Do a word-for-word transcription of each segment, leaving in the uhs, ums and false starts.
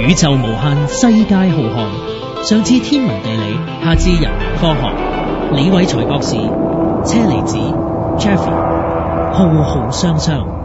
宇宙無限，世界浩瀚，上至天文地理，下至人文科學。李偉才博士、車厘子、Jeffrey， 浩浩湯湯。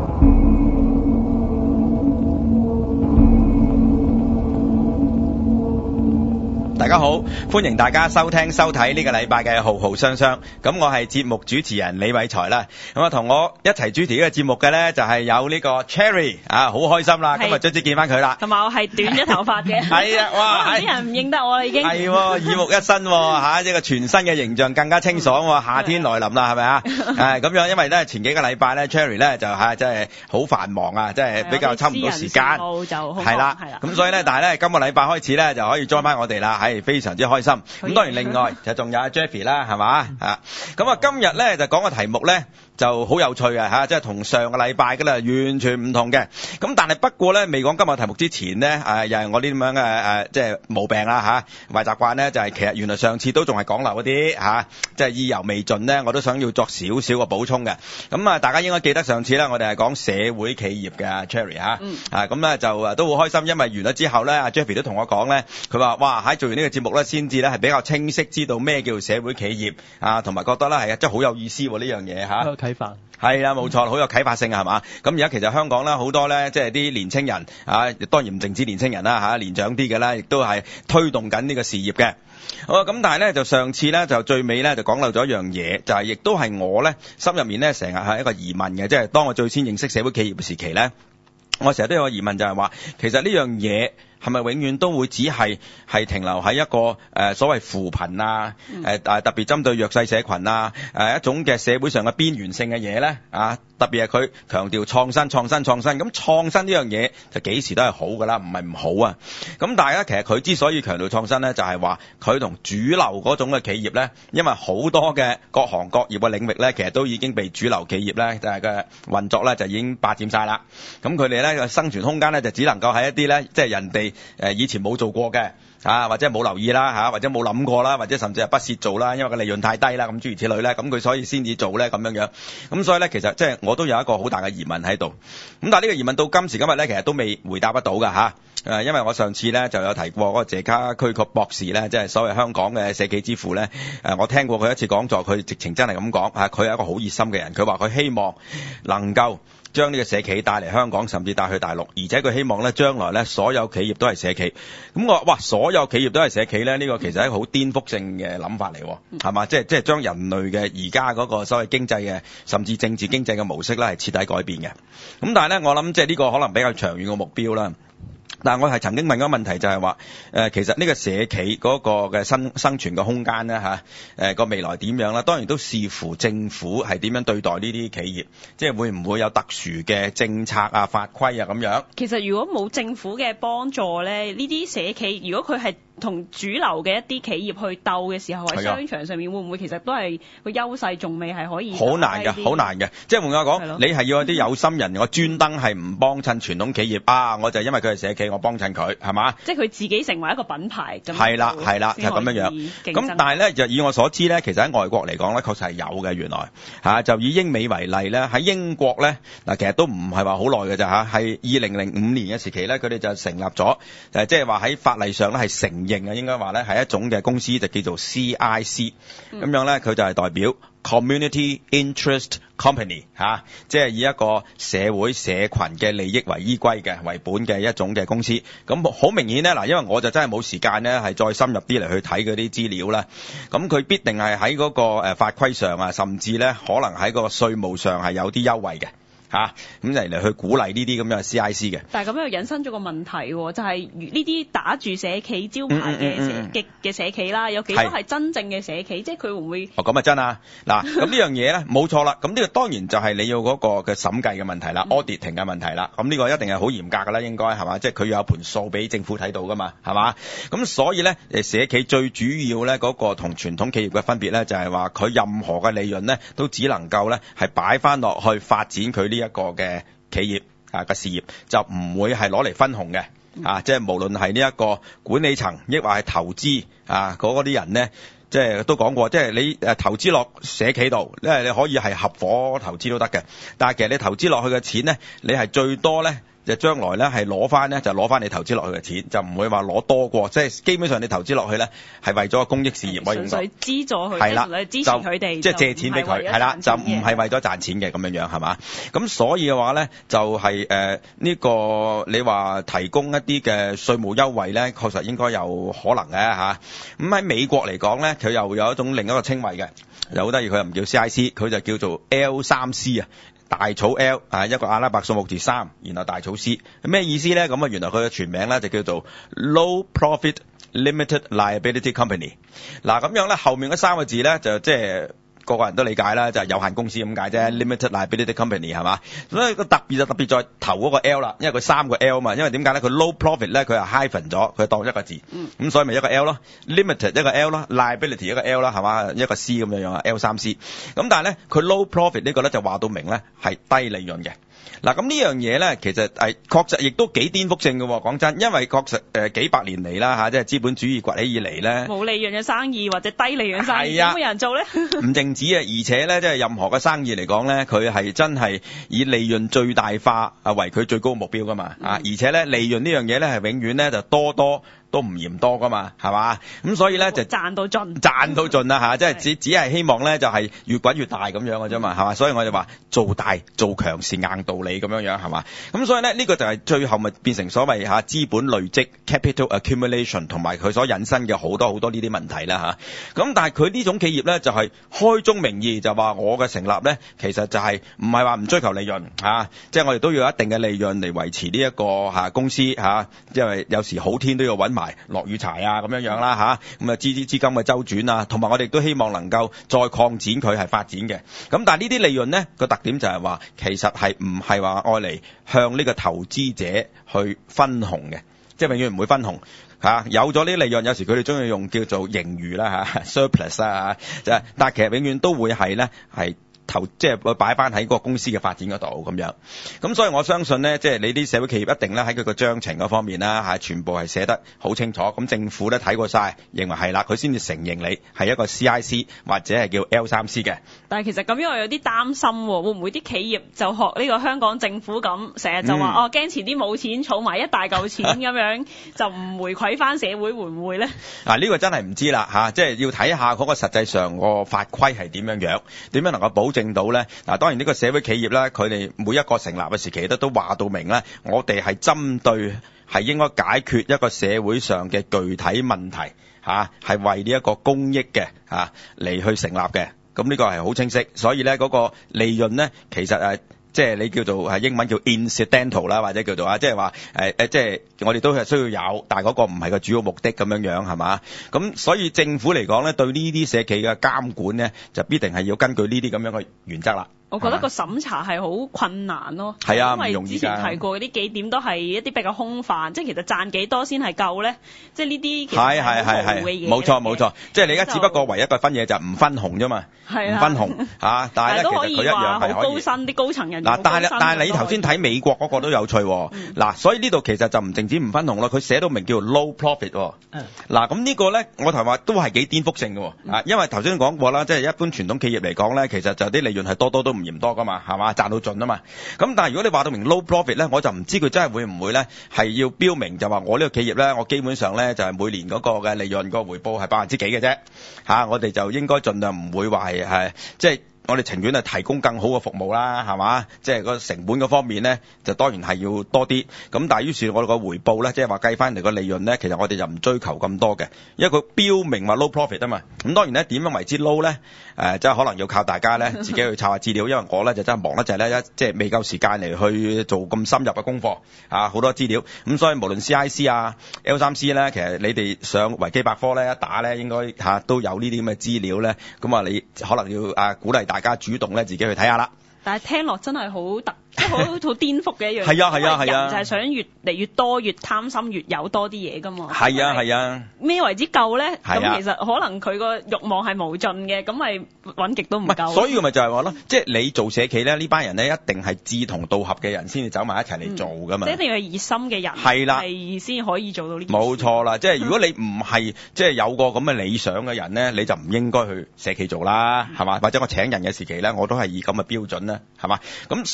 大家好，歡迎大家收聽收睇呢個禮拜嘅浩浩湯湯。咁我係節目主持人李偉才啦。咁啊，同我一齊主持呢個節目嘅咧，就係有呢個 Cherry 啊，好開心啦！今日終於見翻佢啦。 同埋我係短咗頭髮嘅。係啊，哇！ 啲人唔認得我啦已經。係， 耳目一新吓，一個全新嘅形象，更加清爽喎。夏天來臨啦，係咪啊？誒，咁樣，因為咧前幾個禮拜咧 ，Cherry 咧就係真係好繁忙啊，即係比較抽唔到時間。係啦，係啦。咁所以咧，但係咧今個禮拜開始咧就可以 join 翻我哋啦，係非常之開心。咁當然另外就仲有阿 Jeffrey 啦，係嘛啊？咁啊今日咧就講個題目咧就好有趣嘅吓，即係同上個禮拜嘅啦完全唔同嘅。咁但係不過咧未講今日題目之前咧，誒又係我呢啲咁樣嘅誒即係毛病啦吓，壞習慣咧就係其實原來上次都仲係講漏嗰啲吓，即係意猶未盡咧，我都想要作少少嘅補充嘅。咁啊大家應該記得上次咧我哋係講社會企業嘅 Cherry 吓，啊咁咧就誒都好開心，因為完咗之後咧阿 Jeffrey 都同我講咧，佢話哇喺做完呢個節目咧先至咧係比較清晰知道咩叫社會企業啊，同埋覺得咧係啊真係好有意思呢樣嘢吓。 有啟發。 係啦，冇錯，好有啟發性係嘛？咁而家其實香港咧好多咧，即係啲年青人啊，當然唔淨止年青人啦嚇，年長啲嘅啦，亦都係推動緊呢個事業嘅。好啊，咁但係咧就上次咧就最尾咧就講漏咗一樣嘢，就係亦都係我咧心入面咧成日係一個疑問嘅，即係當我最先認識社會企業嘅時期咧，我成日都有個疑問就係話，其實呢樣嘢係咪永遠都會只係係停留喺一個誒、呃、所謂扶貧啊，誒、呃、特別針對弱勢社群啊，誒、呃、一種嘅社會上嘅邊緣性嘅嘢咧啊，特別係佢強調創新、創新、創新，咁創新呢樣嘢就幾時都係好噶啦，唔係唔好啊。咁但係咧，其實佢之所以強調創新咧，就係話佢同主流嗰種嘅企業咧，因為好多嘅各行各業嘅領域咧，其實都已經被主流企業咧就係嘅運作咧就已經霸佔晒啦。咁佢哋咧嘅生存空間咧就只能夠喺一啲咧即係人哋誒以前冇做過嘅啊，或者冇留意啦嚇，或者冇諗過啦，或者甚至係不屑做啦，因為個利潤太低啦，咁諸如此類咧，咁佢所以先至做咧咁樣樣。咁所以咧，其實即係我都有一個好大嘅疑問喺度。咁但係呢個疑問到今時今日咧，其實都未回答得到㗎嚇。誒，因為我上次咧就有提過嗰個謝家駒確博士咧，即係所謂香港嘅社企之父咧。誒，我聽過佢一次講座，佢直情真係咁講嚇，佢係一個好熱心嘅人。佢話佢希望能夠將呢個社企帶嚟香港，甚至帶去大陸，而且佢希望咧將來咧所有企業都係社企。咁我話哇，所有企業都係社企咧，呢個其實係一個好顛覆性嘅諗法嚟，係嘛？即係即係將人類嘅而家嗰個所謂經濟嘅，甚至政治經濟嘅模式咧係徹底改變嘅。咁但係咧，我諗即係呢個可能比較長遠嘅目標啦。但係我係曾經問過問題就係話，誒其實呢個社企嗰個嘅生生存嘅空間咧嚇，誒個未來點樣啦？當然都視乎政府係點樣對待呢啲企業，即係會唔會有特殊嘅政策啊、法規啊咁樣。其實如果冇政府嘅幫助咧，呢啲社企如果佢係同主流嘅一啲企業去鬥嘅時候，喺商場上面會唔會其實都係個優勢仲未係可以？好難嘅，好難嘅。即係換句話講，你係要一啲有心人，我專登係唔幫襯傳統企業啊，我就因為佢係社企，我幫襯佢，係嘛？即係佢自己成為一個品牌咁。係啦，係啦，就咁樣樣。咁但係咧，就以我所知咧，其實喺外國嚟講咧，確實係有嘅。原來嚇就以英美為例咧，喺英國咧嗱，其實都唔係話好耐嘅咋嚇，係二零零五年嘅時期咧，佢哋就成立咗誒，即係話喺法例上咧係成認啊，應該話咧係一種嘅公司就叫做 C I C，咁、嗯、樣咧佢就係代表 Community Interest Company 嚇、啊，即係以一個社會社群嘅利益為依歸嘅為本嘅一種嘅公司。咁好明顯咧嗱，因為我就真係冇時間咧係再深入啲嚟去睇嗰啲資料啦。咁佢必定係喺嗰個誒法規上啊，甚至咧可能喺個稅務上係有啲優惠嘅。嚇，咁嚟嚟去鼓勵呢啲咁樣嘅 C I C 嘅。但係咁又引申咗個問題，就係呢啲打住社企招牌嘅社嘅嘅社企啦，有幾多係真正嘅社企？即係佢會唔會？哦，咁啊真啊！嗱，咁呢樣嘢咧冇錯啦。咁呢個當然就係你要嗰個嘅審計嘅問題啦、嗯、，auditing 嘅問題啦。咁呢個一定係好嚴格噶啦，應該係嘛？即係佢要有盤數俾政府睇到噶嘛，係嘛？咁所以咧，誒社企最主要咧嗰個同傳統企業嘅分別咧，就係話佢任何嘅利潤咧都只能夠咧係擺翻落去發展佢呢一個嘅企業啊嘅事業，就唔會係攞嚟分紅嘅啊！即係無論係呢一個管理層，抑或係投資啊嗰啲人咧，即係都講過，即係你誒投資落社企度，因為你可以係合夥投資都得嘅，但係其實你投資落去嘅錢咧，你係最多咧就將來咧係攞翻咧就攞翻你投資落去嘅錢，就唔會話攞多過，即係基本上你投資落去咧係為咗公益事業可以用到， 純粹資助佢， 係啦， 支持佢哋， 即係借錢俾佢，係啦，就唔係為咗賺錢嘅咁樣樣係嘛？咁所以嘅話咧就係誒呢個你話提供一啲嘅稅務優惠咧，確實應該有可能嘅嚇。咁喺美國嚟講咧，佢又有一種另一個稱謂嘅，又好得意，佢又唔叫 C I C， 佢就叫做 L 三 C 啊。大草 L 啊，一個阿拉伯數目字三，然後大草 C， 咩意思咧？咁啊，原來佢嘅全名咧就叫做 Low Profit Limited Liability Company。嗱，咁樣咧後面嗰三個字咧就即係個個人都理解啦，就係有限公司咁解啫，Limited Liability Company 係嘛？所以個特別就特別在頭嗰個 L 啦，因為佢三個 L 嘛，因為點解咧？佢 Low Profit 咧佢係 hyphen 咗，佢當一個字，咁、嗯、所以咪一個 L 咯 ，Limited 一個 L 咯 ，Liability 一個 L 啦，係嘛？一個 C 咁樣樣啊 ，L 三 C。咁但係咧，佢 Low Profit 呢個咧就話到明咧係低利潤嘅。嗱，咁呢樣嘢咧，其實係確實亦都幾顛覆性嘅。講真，因為確實誒、呃、幾百年嚟啦嚇，即係資本主義崛起以嚟咧，冇利潤嘅生意或者低利潤生意，有冇人做咧？唔淨止啊，而且咧，即係任何嘅生意嚟講咧，佢係真係以利潤最大化啊為佢最高目標噶嘛啊！而且咧，利潤呢樣嘢咧係永遠咧就多多都唔嫌多噶嘛，係嘛？咁所以咧就賺到盡，賺到盡啦嚇！即係只只係希望咧就係越滾越大咁樣嘅啫嘛，係嘛？所以我就話做大做強是硬道理咁樣樣係嘛？咁所以咧呢個就係最後咪變成所謂嚇資本累積 capital accumulation 同埋佢所引申嘅好多好多呢啲問題啦嚇。咁但係佢呢種企業咧就係開宗明義就話我嘅成立咧其實就係唔係話唔追求利潤嚇，即係我哋都要有一定嘅利潤嚟維持呢一個嚇公司嚇，因為有時好天都要揾埋落雨柴啊咁樣樣啦吓，咁啊資資資金嘅周轉啊，同埋我哋都希望能夠再擴展佢係發展嘅。咁但係呢啲利潤咧個特點就係話，其實係唔係話愛嚟向呢個投資者去分紅嘅，即係永遠唔會分紅吓。有咗呢啲利潤，有時佢哋中意用叫做盈餘啦吓 ，surplus 啦吓，就係但係其實永遠都會係咧係。投即係擺翻喺個公司嘅發展嗰度咁樣，咁所以我相信呢，即係你啲社會企業一定咧喺佢個章程嗰方面啦，係全部係寫得好清楚。咁政府咧睇過晒，認為係啦，佢先至承認你係一個 C I C 或者係叫 L 三 C 嘅。但係其實咁樣我有啲擔心，會唔會啲企業就學呢個香港政府咁，成日就話、嗯、哦驚遲啲冇錢，儲埋一大嚿錢咁樣就唔回饋翻社會，會唔會咧？嗱呢個真係唔知啦吓，即係要睇下嗰個實際上個法規係點樣樣，點樣能夠保證到咧？嗱，當然呢個社會企業咧，佢哋每一個成立嘅時期咧，都話到明咧，我哋係針對係應該解決一個社會上嘅具體問題嚇，係為呢一個公益嘅嚇嚟去成立嘅。咁呢個係好清晰，所以咧嗰個利潤咧，其實誒。即係你叫做係英文叫 incidental 啦，或者叫做啊，即係話誒誒，即係我哋都係需要有，但係嗰個唔係個主要目的咁樣樣係嘛？咁所以政府嚟講咧，對呢啲社企嘅監管咧，就必定係要根據呢啲咁樣嘅原則啦。我覺得個審查係好困難咯，係啊，唔容易㗎。因為之前提過嗰啲幾點都係一啲比較空泛，即係其實賺幾多先係夠咧？即係呢啲其實係係係係冇錯冇錯，即係你而家只不過唯一個分嘢就唔分紅啫嘛，唔分紅嚇，但係咧其實佢一樣係可以。好高薪啲高層人嗱，但係但係你頭先睇美國嗰個都有趣喎，嗱，所以呢度其實就唔淨止唔分紅咯，佢寫到明叫做 low profit 喎。嗱，咁呢個咧，我頭話都係幾顛覆性嘅喎，啊，因為頭先講過啦，即係一般傳統企業嚟講咧，其實就啲利潤係多多都唔嫌多噶嘛，係嘛，賺到盡啊嘛。咁但係如果你話到明 low profit 咧，我就唔知佢真係會唔會咧係要標明就話我呢個企業咧，我基本上咧就係每年嗰個嘅利潤個回報係百分之幾嘅啫，嚇，我哋就應該盡量唔會話係係即係。我哋情願係提供更好嘅服務啦，係嘛？即係個成本嗰方面咧，就當然係要多啲。咁但係於是我哋個回報咧，即係話計翻嚟個利潤咧，其實我哋就唔追求咁多嘅，因為佢標明話 low profit 啊嘛。咁當然咧，點樣為之 low 咧？誒、呃，即係可能要靠大家咧自己去查下資料，因為我咧就真係忙得滯咧，一即係未夠時間嚟去做咁深入嘅功課啊，好多資料。咁所以無論 C I C 啊、L 三 C 咧，其實你哋上維基百科咧一打咧，應該嚇、啊、都有呢啲咁嘅資料咧。咁啊，你可能要啊鼓勵大家主動咧自己去睇下啦。但係聽落真係好特，即係好好顛覆嘅一樣嘢。係啊係啊係啊！人就係想越嚟越多，越貪心，越有多啲嘢噶嘛。係啊係啊。咩為之夠咧？咁、啊、其實可能佢個慾望係無盡嘅，咁咪揾極都唔夠。所以咪就係話咯，即係你做社企咧，呢班人咧一定係志同道合嘅人先至走埋一齊嚟做噶嘛。嗯、即一定係熱心嘅人。係啦、啊，係先可以做到呢件事。冇錯啦，即係如果你唔係即係有個咁嘅理想嘅人咧，你就唔應該去社企做啦，係嘛？或者我請人嘅時期咧，我都係以咁嘅標準啦，係嘛？咁所以咧，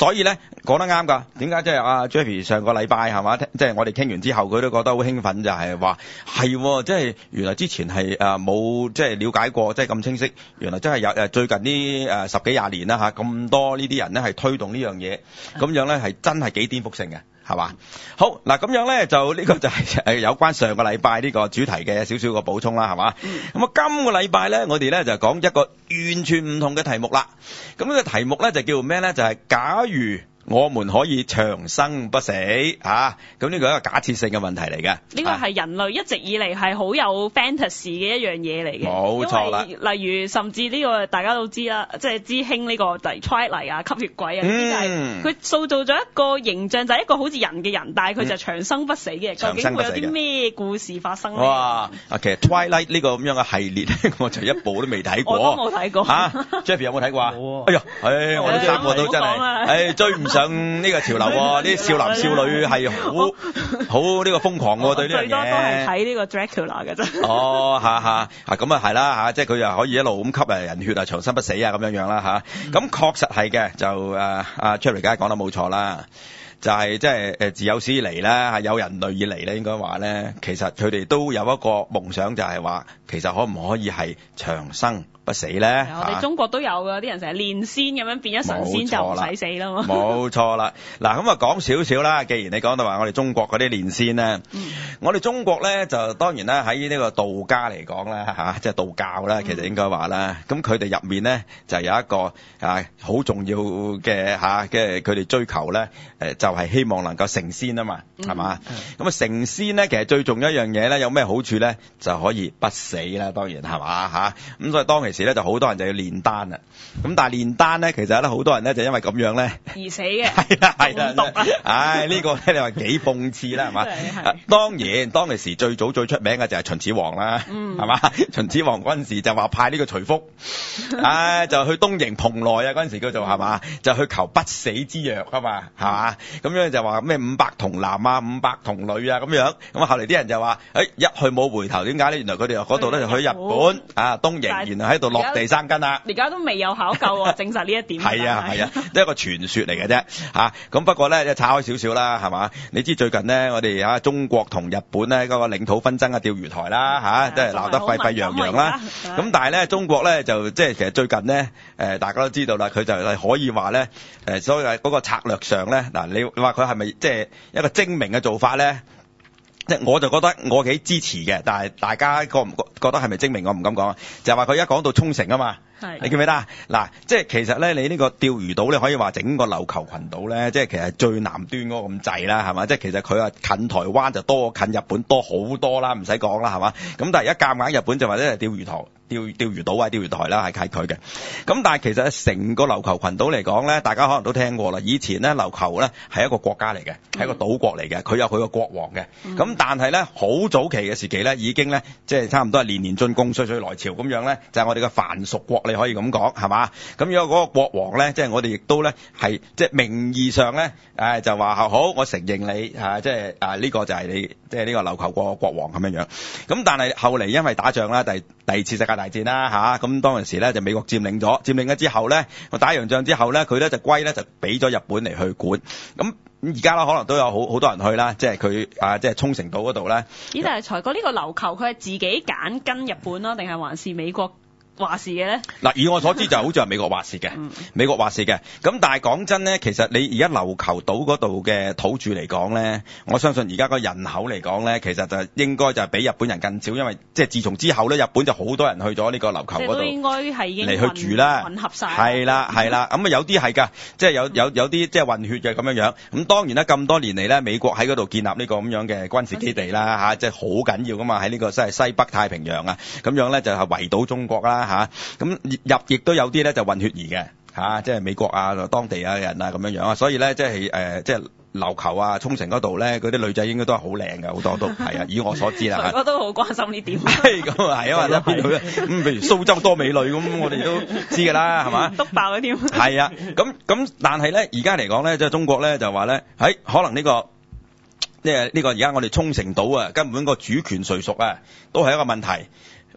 講得啱㗎。點解即係阿 Jeffy 上個禮拜係嘛？即係我哋傾完之後，佢都覺得好興奮，就係話係即係原來之前係誒冇即係了解過，即係咁清晰。原來真係有誒最近呢誒十幾廿年啦嚇，咁多呢啲人咧係推動呢樣嘢，咁樣咧係真係幾顛覆性嘅。係嘛？好嗱，咁樣咧就呢個就係誒有關上個禮拜呢個主題嘅少少個補充啦，係嘛？咁啊，今個禮拜咧，我哋咧就講一個完全唔同嘅題目啦。咁呢個題目咧就叫做咩咧？就係假如我們可以長生不死啊！咁呢個係一個假設性嘅問題嚟嘅。 呢個係人類一直以嚟係好有 fantasy 嘅一樣嘢嚟嘅。 冇錯啦。 例如甚至呢個大家都知啦，即係知興呢個就係 Twilight 啊、吸血鬼啊，呢啲係佢塑造咗一個形象，就係一個好似人嘅人，但係佢就長生不死嘅。究竟會有啲咩故事發生呢？哇！ 啊，其實 Twilight 呢個咁樣嘅系列咧，我就一部都未睇過。 我都冇睇過。 嚇 Jeffy 有冇睇過啊？哎呀，唉，我哋三個都真係，唉，追唔上呢個潮流喎，啲少男少女係好好呢個瘋狂喎，對呢樣嘢。最多都係睇呢個 Dracula 嘅啫。哦，嚇嚇啊，咁啊係啦嚇，即係佢又可以一路咁吸誒人血啊，長生不死啊咁樣樣啦嚇。咁確實係嘅，就誒阿 Cherry 梗係講得冇錯啦。就係即係誒自有史以嚟咧，係有人類以嚟咧，應該話咧，其實佢哋都有一個夢想，就係話其實可唔可以係長生不死咧？ 我哋中國都有㗎，啲人成日練仙咁樣變咗神仙就唔使死啦嘛。 冇錯啦，嗱咁啊講少少啦。既然你講到話我哋中國嗰啲練仙咧，嗯、我哋中國咧就當然啦喺呢個道家嚟講咧嚇，即係道教啦，其實應該話啦，咁佢哋入面咧就有一個啊好重要嘅嚇嘅佢哋追求咧誒就係希望能夠成仙啊嘛，係嘛？咁啊成仙咧其實最重要一樣嘢咧有咩好處咧就可以不死啦，當然係嘛嚇。咁所以當其時咧就好多人就要煉丹啦。咁但係煉丹咧其實咧好多人咧就因為咁樣咧而死嘅。 係啦係啦，毒啊！唉呢個咧你話幾諷刺啦係嘛？當然當其時最早最出名嘅就係秦始皇啦，係嘛？秦始皇嗰陣時就話派呢個徐福，唉就去東瀛蓬萊啊嗰陣時叫做係嘛？就去求不死之藥啊嘛係嘛？咁樣就話咩五百童男啊，五百童女啊咁樣，咁啊後嚟啲人就話，誒、欸、一去冇回頭，點解咧？原來佢哋嗰度咧就去日本啊東瀛，然後喺度落地生根啦。而家都未有考究喎，證實呢一點。係啊係啊，都係一個傳說嚟嘅啫嚇。咁不過咧，即係拆開少少啦，係嘛？你知最近呢，我哋啊中國同日本咧嗰個領土紛爭嘅釣魚台啦嚇，即係鬧得沸沸揚揚啦。咁但係咧，中國咧就即係其實最近呢，誒大家都知道啦，佢就係可以話咧誒，所謂嗰個策略上咧嗱，你你話佢係咪即係一個精明嘅做法咧？即係我就覺得我幾支持嘅，但係大家覺唔覺覺得係咪精明？我唔敢講啊。就係話佢一講到沖繩啊嘛，你記唔記得啊？嗱，即係其實咧，你呢個釣魚島你可以話整個琉球群島咧，即係其實最南端嗰個咁滯啦，係嘛？即係其實佢話近台灣就多近日本多好多啦，唔使講啦，係嘛？咁但係而家夾硬日本就話咧係釣魚台。釣釣魚島啊，釣魚台啦，係係佢嘅。咁但係其實成個琉球群島嚟講咧，大家可能都聽過啦。以前咧琉球咧係一個國家嚟嘅，係一個島國嚟嘅，佢有佢個國王嘅。咁、嗯、但係咧好早期嘅時期咧，已經咧即係差唔多係年年進貢、歲歲來朝咁樣咧，就係、是、我哋嘅藩屬國，你可以咁講係嘛？咁如果嗰個國王咧，即係我哋亦都咧係即係名義上咧，誒就話好，我承認你啊，即係啊呢、這個就係你即係呢個琉球國國王咁樣樣。咁但係後嚟因為打仗啦，第第二次世界大戰啦吓，咁當陣時咧就美國佔領咗，佔領咗之後咧，我打完仗之後咧，佢咧就歸咧就俾咗日本嚟去管。咁而家啦，可能都有好好多人去啦，即係佢啊，即係沖繩島嗰度咧。咦？但係財哥呢個琉球，佢係自己揀跟日本咯，定係還是美國話事嘅咧？嗱，以我所知就好似係美國話事嘅，嗯、美國話事嘅。咁但係講真咧，其實你而家琉球島嗰度嘅土著嚟講咧，我相信而家個人口嚟講咧，其實就應該就係比日本人更少，因為即係自從之後咧，日本就好多人去咗呢個琉球嗰度，應該係已經嚟去住啦，混合晒。係啦係啦，咁啊有啲係㗎，即係有有有啲即係混血嘅咁樣樣。咁當然啦，咁多年嚟咧，美國喺嗰度建立呢個咁樣嘅軍事基地啦嚇，即係好緊要㗎嘛，喺呢個即係西北太平洋啊，咁樣咧就係圍堵中國啦。嚇，咁入亦都有啲咧就混血兒嘅嚇，即係美國啊、當地啊人啊咁樣樣啊，所以咧即係誒即係琉球啊、沖繩嗰度咧，嗰啲女仔應該都係好靚嘅，好多都係啊，以我所知啦。我都好關心呢點。係咁啊，係啊，一邊去咁，譬如蘇州多美女咁，我哋都知㗎啦，係嘛？篤爆嗰啲。係啊，咁咁，但係咧而家嚟講咧，即係中國咧就話咧，喺可能呢個即係呢個而家我哋沖繩島啊，根本個主權誰屬啊，都係一個問題。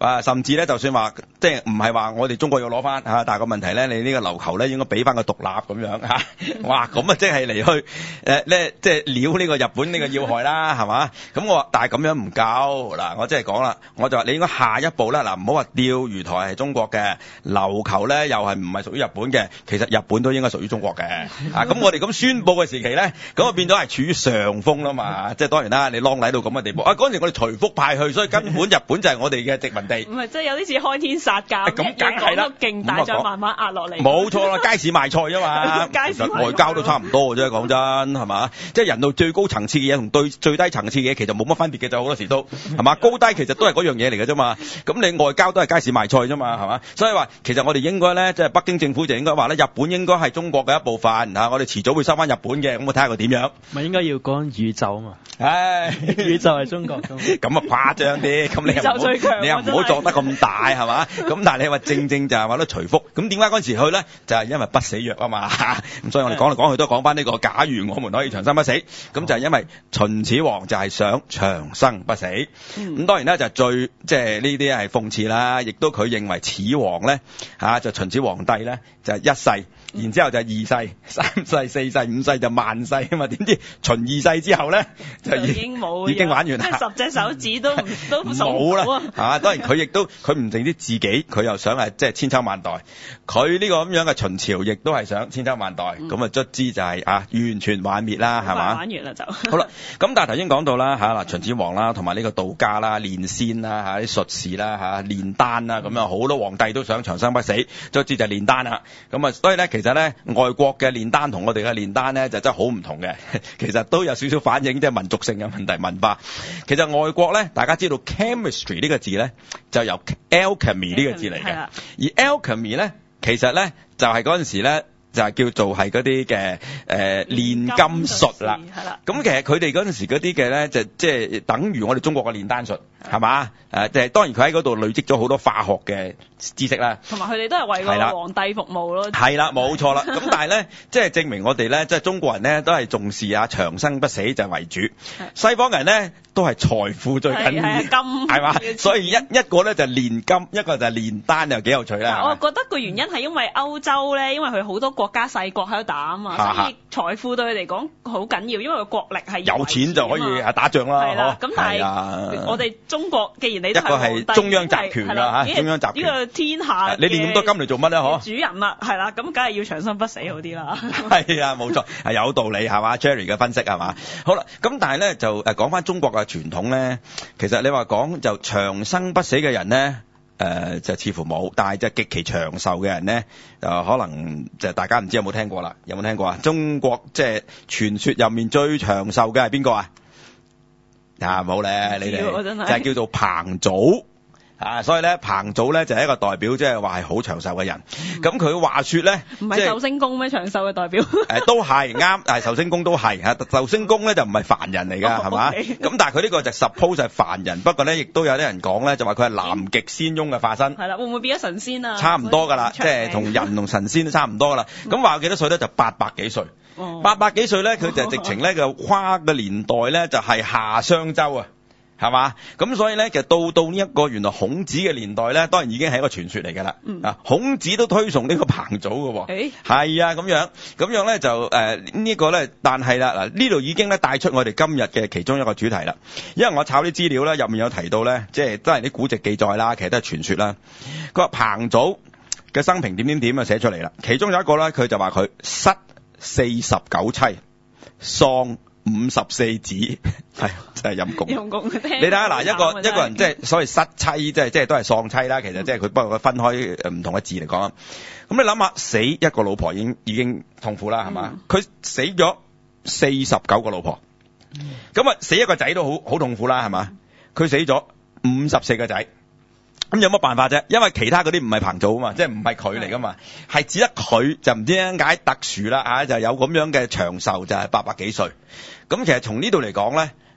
啊，甚至咧就算話即係唔係話我哋中國要攞翻嚇，但係個問題咧，你呢個琉球咧應該俾翻個獨立咁樣嚇。哇，咁啊即係嚟去誒咧，即係撩呢個日本呢個要害啦，係嘛？咁我話，但係咁樣唔夠嗱，我即係講啦，我就話你應該下一步啦，嗱唔好話釣魚台係中國嘅，琉球咧又係唔係屬於日本嘅，其實日本都應該屬於中國嘅。啊，咁我哋咁宣佈嘅時期咧，咁啊變咗係處於上風啦嘛，即係當然啦，你啷禮到咁嘅地步啊！嗰陣時我哋隨福派去，所以根本日本就係我哋嘅殖民地。 唔係，即係有啲似開天殺價， 咁梗係啦， 勁大再慢慢壓落嚟。 冇錯啦，街市賣菜啫嘛， 街市外交都差唔多嘅啫，講真係嘛？即係人道最高層次嘅嘢同對最低層次嘅嘢其實冇乜分別嘅，就好多時都係嘛？高低其實都係嗰樣嘢嚟嘅啫嘛。咁你外交都係街市賣菜啫嘛，係嘛？所以話其實我哋應該咧，即係北京政府就應該話咧，日本應該係中國嘅一部分嚇，我哋遲早會收翻日本嘅。咁我睇下佢點樣。 咪應該要講宇宙啊嘛。 唉， 宇宙係中國咁。咁啊誇張啲，咁你又唔好，你又唔好作得咁大係嘛？咁但係你話正正就係話咧隨福，咁點解嗰陣時去咧？就係因為不死藥啊嘛。咁所以我哋講嚟講去都講翻呢個，假如我們可以長生不死，咁就係因為秦始皇就係想長生不死。咁、嗯、當然咧就最即係呢啲係諷刺啦，亦都佢認為始皇咧嚇就秦始皇帝咧就係一世。然之後就係二世、三世、四世、五世就萬世啊嘛，點知秦二世之後咧就已經冇，已經玩完啦， 即係十隻手指都都冇啦嚇。當然佢亦都佢唔淨止自己，佢又想係即係千秋萬代。佢呢個咁樣嘅秦朝，亦都係想千秋萬代。咁啊卒之就係、是、啊完全幻滅啦，係嘛？ 玩完啦就好啦。咁但係頭先講到啦嚇嗱，秦始皇啦，同埋呢個道家啦、煉仙啦嚇、啲術士啦嚇、煉丹啦，咁樣好多皇帝都想長生不死，卒之就煉丹啦。咁啊，所以咧其實咧外國嘅煉丹同我哋嘅煉丹咧就真係好唔同嘅，其實都有少少反映即係民族性嘅問題文化。其實外國咧，大家知道 chemistry 呢個字咧就由 alchemy 呢個字嚟嘅，而 alchemy 咧其實咧就係嗰陣時咧。就係叫做係嗰啲嘅誒煉金術啦，係啦。咁其實佢哋嗰陣時嗰啲嘅咧，就即係等於我哋中國嘅煉丹術，係嘛？誒，即係當然佢喺嗰度累積咗好多化學嘅知識啦。同埋佢哋都係為個皇帝服務咯。係啦，冇錯啦。咁但係咧，即係證明我哋咧，即係中國人咧，都係重視啊長生不死就為主。西方人咧都係財富最緊要，金係嘛？所以一一個咧就煉金，一個就係煉丹，又幾有趣啦。我覺得個原因係因為歐洲咧，因為佢好多國家細國喺度打啊嘛，所以財富對佢嚟講好緊要，因為個國力係有錢就可以啊打仗啦。係啦，咁但係我哋中國既然你都係皇帝，一個係中央集權啦嚇，中央集權呢個天下，你練咁多金嚟做乜咧？嗬，主人啦，係啦，咁梗係要長生不死好啲啦。係啊，冇錯，係有道理係嘛 ，Jerry 嘅分析係嘛。好啦，咁但係咧就誒講翻中國嘅傳統咧，其實你話講就長生不死嘅人咧。誒、呃、就似乎冇，但係就極其長壽嘅人咧，就可能就大家唔知有冇聽過啦？有冇聽過啊？中國即係傳說入面最長壽嘅係邊個啊？啊冇咧，你哋就係叫做彭祖。啊，所以咧，彭祖咧就係、是、一個代表，即係話係好長壽嘅人。咁、嗯、佢話說咧，唔係壽星公咩？長壽嘅代表？誒、呃，都係啱，係壽星公都係嚇。壽星公咧就唔係凡人嚟㗎，係、哦、嘛？咁、okay. 但係佢呢個就 suppose 係凡人，不過咧亦都有啲人講咧，就話佢係南極仙翁嘅化身。係啦，會唔會變咗神仙啊？差唔多㗎啦，即係同人同神仙都差唔多㗎啦。咁、嗯、話幾多歲咧？就八百幾歲。哦、八百幾歲咧，佢就直情咧就跨嘅年代咧就係夏商周啊。係嘛？咁所以咧，其實到到呢一個原來孔子嘅年代咧，當然已經係一個傳說嚟㗎啦。嗯、啊，孔子都推崇呢個彭祖㗎喎。誒、欸，係啊，咁樣咁樣咧就誒、呃這個、呢個咧，但係啦嗱，呢度已經咧帶出我哋今日嘅其中一個主題啦。因為我炒啲資料咧，入面有提到咧，即係都係啲古籍記載啦，其實都係傳說啦。佢話彭祖嘅生平點點點啊寫出嚟啦，其中有一個咧，佢就話佢失四十九妻，喪五十四子，係真係陰公。陰公，你睇下嗱，一個一個人即係所謂失妻，即係即係都係喪妻啦。其實即係佢不過佢分開唔同嘅字嚟講。咁你諗下，死一個老婆已經已經痛苦啦，係嘛？佢、嗯、死咗四十九個老婆，咁、嗯、啊死一個仔都好好痛苦啦，係嘛？佢死咗五十四個仔。咁有乜辦法啫？因為其他嗰啲唔係彭祖啊嘛，即係唔係佢嚟噶嘛，係只得佢就唔知點解特殊啦啊，就有咁樣嘅長壽就係八百幾歲。咁其實從呢度嚟講咧，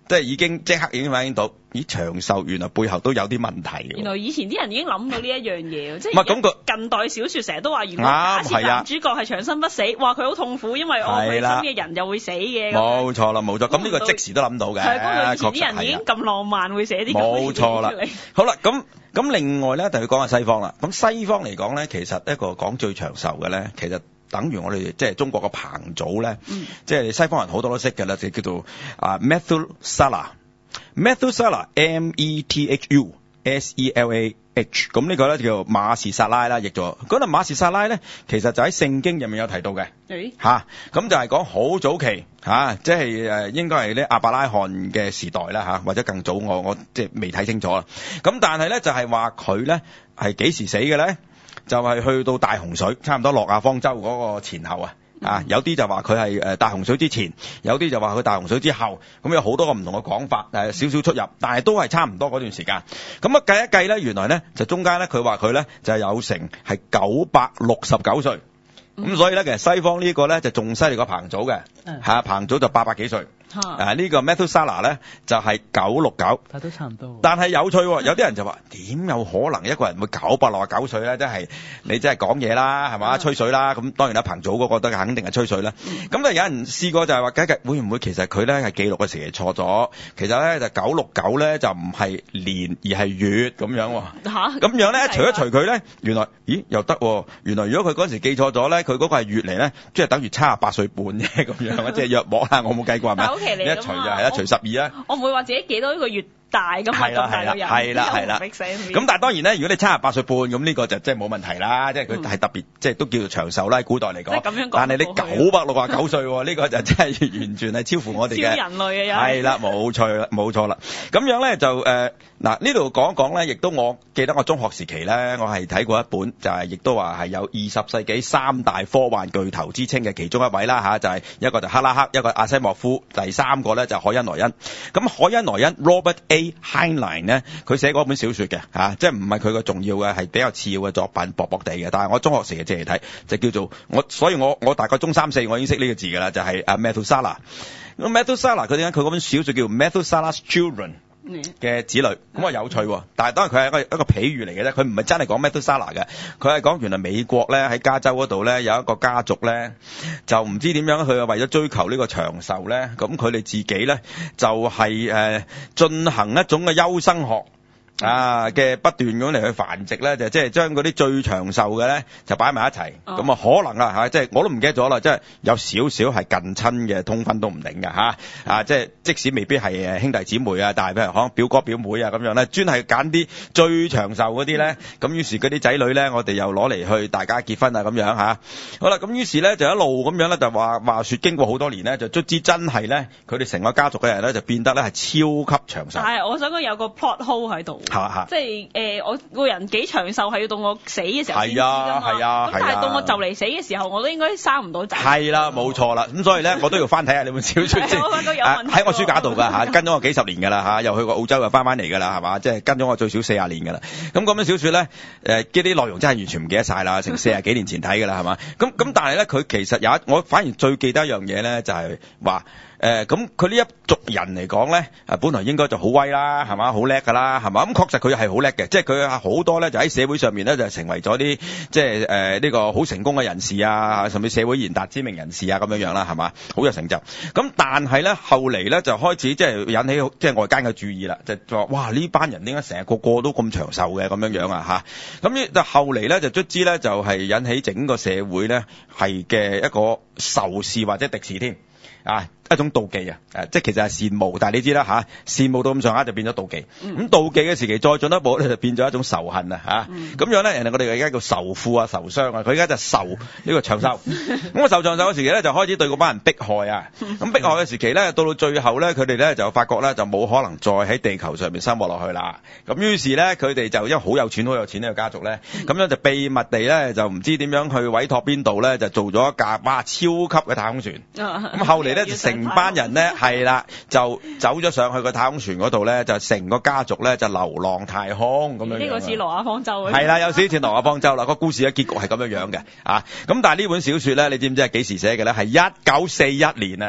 即係已經即刻已經反映到，咦長壽原來背後都有啲問題嘅。 原來以前啲人已經諗到呢一樣嘢，即係咁個近代小説成日都話，原來假設男主角係長生不死，話佢好痛苦，因為我佢身邊嘅人又會死嘅。冇錯啦，冇錯。咁呢個即時都諗到嘅。 係嗰個以前啲人已經咁浪漫，會寫啲咁嘅嘢出嚟。冇錯啦。 好啦，咁咁另外咧，就要講下西方啦。咁西方嚟講咧，其實一個講最長壽嘅咧，其實等於我哋即係中國個彭祖咧，嗯、即係西方人好多都識嘅啦，就叫做啊 Methuselah。Methuselah，M E T H U S E L A H， 咁呢個咧叫馬士撒拉啦，譯咗。嗰個馬士撒拉咧，其實就喺聖經入面有提到嘅，嚇、欸，咁、啊、就係講好早期嚇、啊，即係誒應該係咧亞伯拉罕嘅時代啦嚇、啊，或者更早，我我即係未睇清楚啦。咁但係咧就係話佢咧係幾時死嘅咧？就係、是、去到大洪水，差唔多諾亞方舟嗰個前後啊。啊，有啲就話佢係誒大洪水之前，有啲就話佢大洪水之後，咁有好多個唔同嘅講法，誒少少出入，但係都係差唔多嗰段時間。咁啊計一計咧，原來咧就中間咧佢話佢咧就係有成係九百六十九歲，咁、嗯、所以咧其實西方呢個咧就仲犀利過彭祖嘅，係啊彭祖就八百幾歲。啊！呢、這個 Methuselah 咧就係九六九， 但都差唔多。 但係有趣喎，有啲人就話點有可能一個人會九百六十九歲咧？真係你真係講嘢啦，係嘛？吹水啦。咁當然啦，彭祖嗰個都肯定係吹水啦。咁、嗯、咧有人試過就係話，計計會唔會其實佢咧係記錄嘅時期錯咗？其實咧就九六九咧就唔係年而係月咁樣喎。嚇！咁樣咧除一除佢咧，原來咦又得喎？原來如果佢嗰陣時記錯咗咧，佢嗰個係月嚟咧，即係等於七十八歲半啫咁樣，即係約莫啦。我冇計過係咪？你一除就係啦，除十二啦。 我唔會話自己幾多一個月大咁啊，咁大個人。 係啦係啦。咁但係當然咧，如果你七十八歲半咁呢個就即係冇問題啦，即係佢係特別，即係都叫做長壽啦。喺古代嚟講。即係咁樣講。但係你九百六十九歲喎，呢個就真係完全係超乎我哋嘅。超人類啊！係啦，冇錯啦，冇錯啦。咁樣咧就誒嗱呢度講一講咧，亦都我記得我中學時期咧，我係睇過一本就係亦都話係有二十世紀三大科幻巨頭之稱嘅其中一位啦嚇，就係一個就克拉克，一個阿西莫夫，第三個咧就海恩萊恩。咁海恩萊恩 Robert A. Heinlein 咧，佢寫嗰本小説嘅嚇，即係唔係佢個重要嘅，係比較次要嘅作品，薄薄地嘅。但係我中學時嘅借嚟睇，就叫做我，所以我我大概中三四我已經識呢個字㗎啦，就係啊 Methuselah。咁 Methuselah 佢點解佢嗰本小説叫 Methuselah's Children 嘅子女，咁啊有趣喎。但係當然佢係一個一個比喻嚟嘅啫，佢唔係真係講 Methuselah 嘅，佢係講原來美國咧喺加州嗰度咧有一個家族咧，就唔知點樣佢係為咗追求呢個長壽咧，咁佢哋自己咧就係誒進行一種嘅優生學。啊嘅不斷咁嚟去繁殖咧，就即係將嗰啲最長壽嘅咧就擺埋一齊，咁啊可能啊嚇，即係我都唔記得咗啦，即係有少少係近親嘅通婚都唔定嘅嚇，啊即係即使未必係誒兄弟姊妹啊，但係譬如可能表哥表妹啊咁樣咧，專係揀啲最長壽嗰啲咧，咁於是嗰啲仔女咧，我哋又攞嚟去大家結婚啊咁樣嚇，好啦，咁於是咧就一路咁樣咧就話話説經過好多年咧，就卒之真係咧佢哋成個家族嘅人咧就變得咧係超級長壽。係，我想講有個 plot hole 喺度。即係誒、呃，我個人幾長壽係要到我死嘅時候先知㗎嘛。係啊，咁、啊、但係到我就嚟死嘅時候，我都應該生唔到仔。係啦、啊，冇錯啦。咁所以咧，我都要翻睇下你本小説先。我發覺有問題喺、啊、我書架度㗎嚇，跟咗我幾十年㗎啦嚇，又去過澳洲又翻翻嚟㗎啦係嘛，即係跟咗我最少四十年㗎啦。咁嗰本小説咧誒，啲、呃、內容真係完全唔記得晒啦，成四十幾年前睇㗎啦係嘛。咁咁但係咧，佢其實有一我反而最記得一樣嘢咧，就係話。誒咁佢呢一族人嚟講咧，啊本來應該就好威啦，係嘛，好叻㗎啦，係嘛，咁確實佢係好叻嘅，即係佢好多咧就喺社會上面咧就成為咗啲即係誒呢個好成功嘅人士啊，甚至社會賢達知名人士啊咁樣樣啦，係嘛，好有成就。咁但係咧後嚟咧就開始即係引起即係外間嘅注意啦，就話哇呢班人點解成日個個都咁長壽嘅咁樣樣啊嚇？咁呢就後嚟咧就卒之咧就係引起整個社會咧係嘅一個仇視或者敵視添。啊，一種妒忌啊，誒，即係其實係羨慕，但係你知啦嚇、啊，羨慕到咁上下就變咗妒忌。咁、嗯、妒忌嘅時期再進一步咧，就變咗一種仇恨啊嚇。咁、嗯、樣咧，人哋我哋而家叫仇富啊、仇傷啊，佢而家就仇呢個長壽。咁啊，仇長壽嘅時期咧，就開始對嗰班人迫害啊。咁迫害嘅時期咧，到到最後咧，佢哋咧就發覺咧，就冇可能再喺地球上面生活落去啦。咁於是咧，佢哋就因為好有錢、好有錢呢個家族咧，咁、嗯、樣就秘密地咧，就唔知點樣去委託邊度咧，就做咗一架哇超級嘅太空船。咁、啊、後嚟咧就成班人咧係啦，就走咗上去個太空船嗰度咧，就成個家族咧就流浪太空咁樣。呢個似諾亞方舟嘅。係啦，有少少似諾亞方舟啦。個故事嘅結局係咁樣樣嘅啊。咁但係呢本小説咧，你知唔知係幾時寫嘅咧？係一九四一年啊。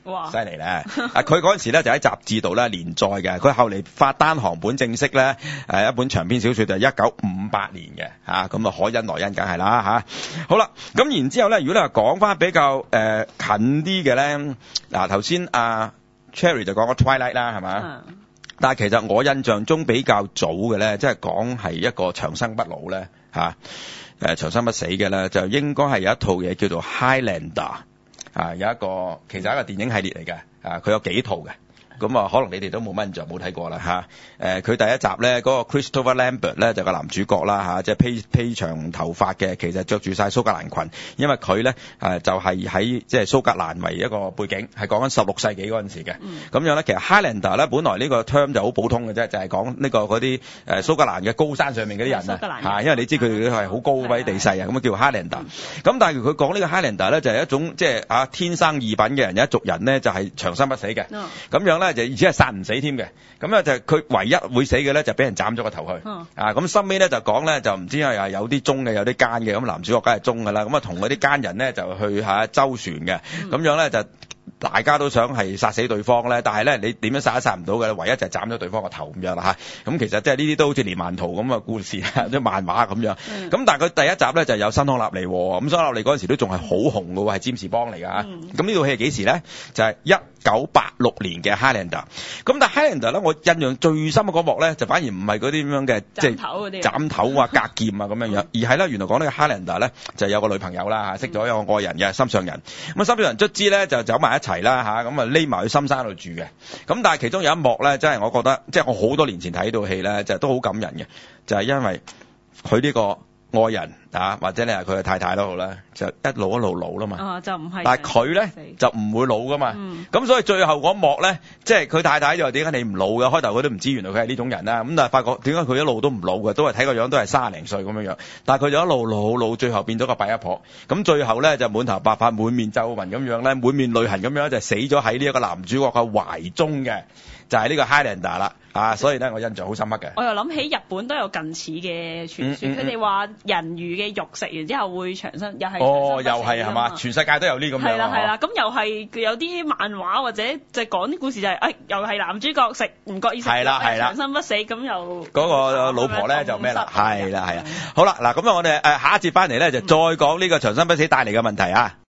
哇！ 犀利咧！啊，佢嗰陣時咧就喺雜誌度咧連載嘅，佢後嚟發單行本正式咧誒一本長篇小說就係一九五八年嘅嚇，咁啊可因來因梗係啦嚇。好啦，咁然之後咧，如果你話講翻比較誒、呃、近啲嘅咧，嗱頭先阿 Cherry 就講個 Twilight 啦，係嘛？嗯。但係其實我印象中比較早嘅咧，即係講係一個長生不老咧嚇，誒長生不死嘅咧，就應該係有一套嘢叫做 Highlander 啊，有一個其實係一個電影系列嚟嘅，啊佢有幾套嘅。咁啊，可能你哋都冇乜印象，冇睇過啦嚇。誒，佢第一集咧，嗰個 Christopher Lambert 咧就個男主角啦嚇，即係披披長頭髮嘅，其實着住晒蘇格蘭裙，因為佢咧誒就係喺即係蘇格蘭為一個背景，係講緊十六世紀嗰陣時嘅。咁、嗯、樣咧，其實 Highlander 咧，本來呢個 term 就好普通嘅啫，就係講呢個嗰啲誒蘇格蘭嘅高山上面嗰啲人啊嚇，因為你知佢哋係好高嗰啲地勢啊，咁啊叫 Highlander。咁但係佢講呢個 Highlander 咧，就係一種即係啊天生異稟嘅人，有一族人咧就係長生不死嘅。咁、嗯、樣咧。就而且係殺唔死添嘅，咁咧就佢唯一會死嘅咧就俾人斬咗個頭去，嗯、啊咁收尾咧就講咧就唔知係有啲忠嘅有啲奸嘅，咁男主角梗係忠㗎啦，咁啊同嗰啲奸人咧就去下周旋嘅，咁、嗯、樣咧就大家都想係殺死對方咧，但係咧你點樣殺都殺唔到嘅，唯一就係斬咗對方個頭咁樣啦嚇，咁其實即係呢啲都好似連環圖咁嘅故事，即係漫畫咁樣，咁、嗯、但係佢第一集咧就有辛康納利，咁辛康納利嗰陣時都仲係好紅㗎喎，係占士邦嚟㗎嚇，咁呢套戲係幾時咧？就係一九八六年嘅 Highlander， 咁但係 Highlander 咧，我印象最深嗰幕咧，就反而唔係嗰啲咁樣嘅，即係斬頭嗰啲，斬頭啊、格劍啊咁樣樣，而係咧原來講呢個 Highlander 咧就有個女朋友啦，識咗一個愛人嘅心上人，咁啊心上人卒之咧就走埋一齊啦嚇，咁啊匿埋去深山度住嘅，咁但係其中有一幕咧，真係我覺得，即係我好多年前睇套戲咧，就都好感人嘅，就係因為佢呢個愛人啊，或者你係佢嘅太太都好啦，就一路一路老啦嘛。哦，就唔係。但係佢咧就唔會老噶嘛。嗯。咁所以最後嗰幕咧，即係佢太太就話點解你唔老嘅？開頭佢都唔知原來佢係呢種人啦。咁但係發覺點解佢一路都唔老嘅？都係睇個樣都係卅零歲咁樣樣。但係佢就一路老老，最後變咗個敗一婆。咁最後咧就滿頭白髮、滿面皺紋咁樣咧，滿面淚痕咁樣就死咗喺呢一個男主角嘅懷中嘅，就係、是、呢個 Highlander 啦。啊，所以咧我印象好深刻嘅。我又諗起日本都有近似嘅傳說，佢哋話人魚嘅肉食完之後會長生，又係哦，又係係嘛？全世界都有呢咁樣。係啦係啦，咁又係有啲漫畫或者就講啲故事就係、是，誒、哎、又係男主角食唔覺意食，係啦係啦，長生不死咁又。嗰、那個老婆咧就咩啦？係啦係啦，好啦嗱，咁啊我哋誒下一節翻嚟咧就再講呢個長生不死帶嚟嘅問題啊。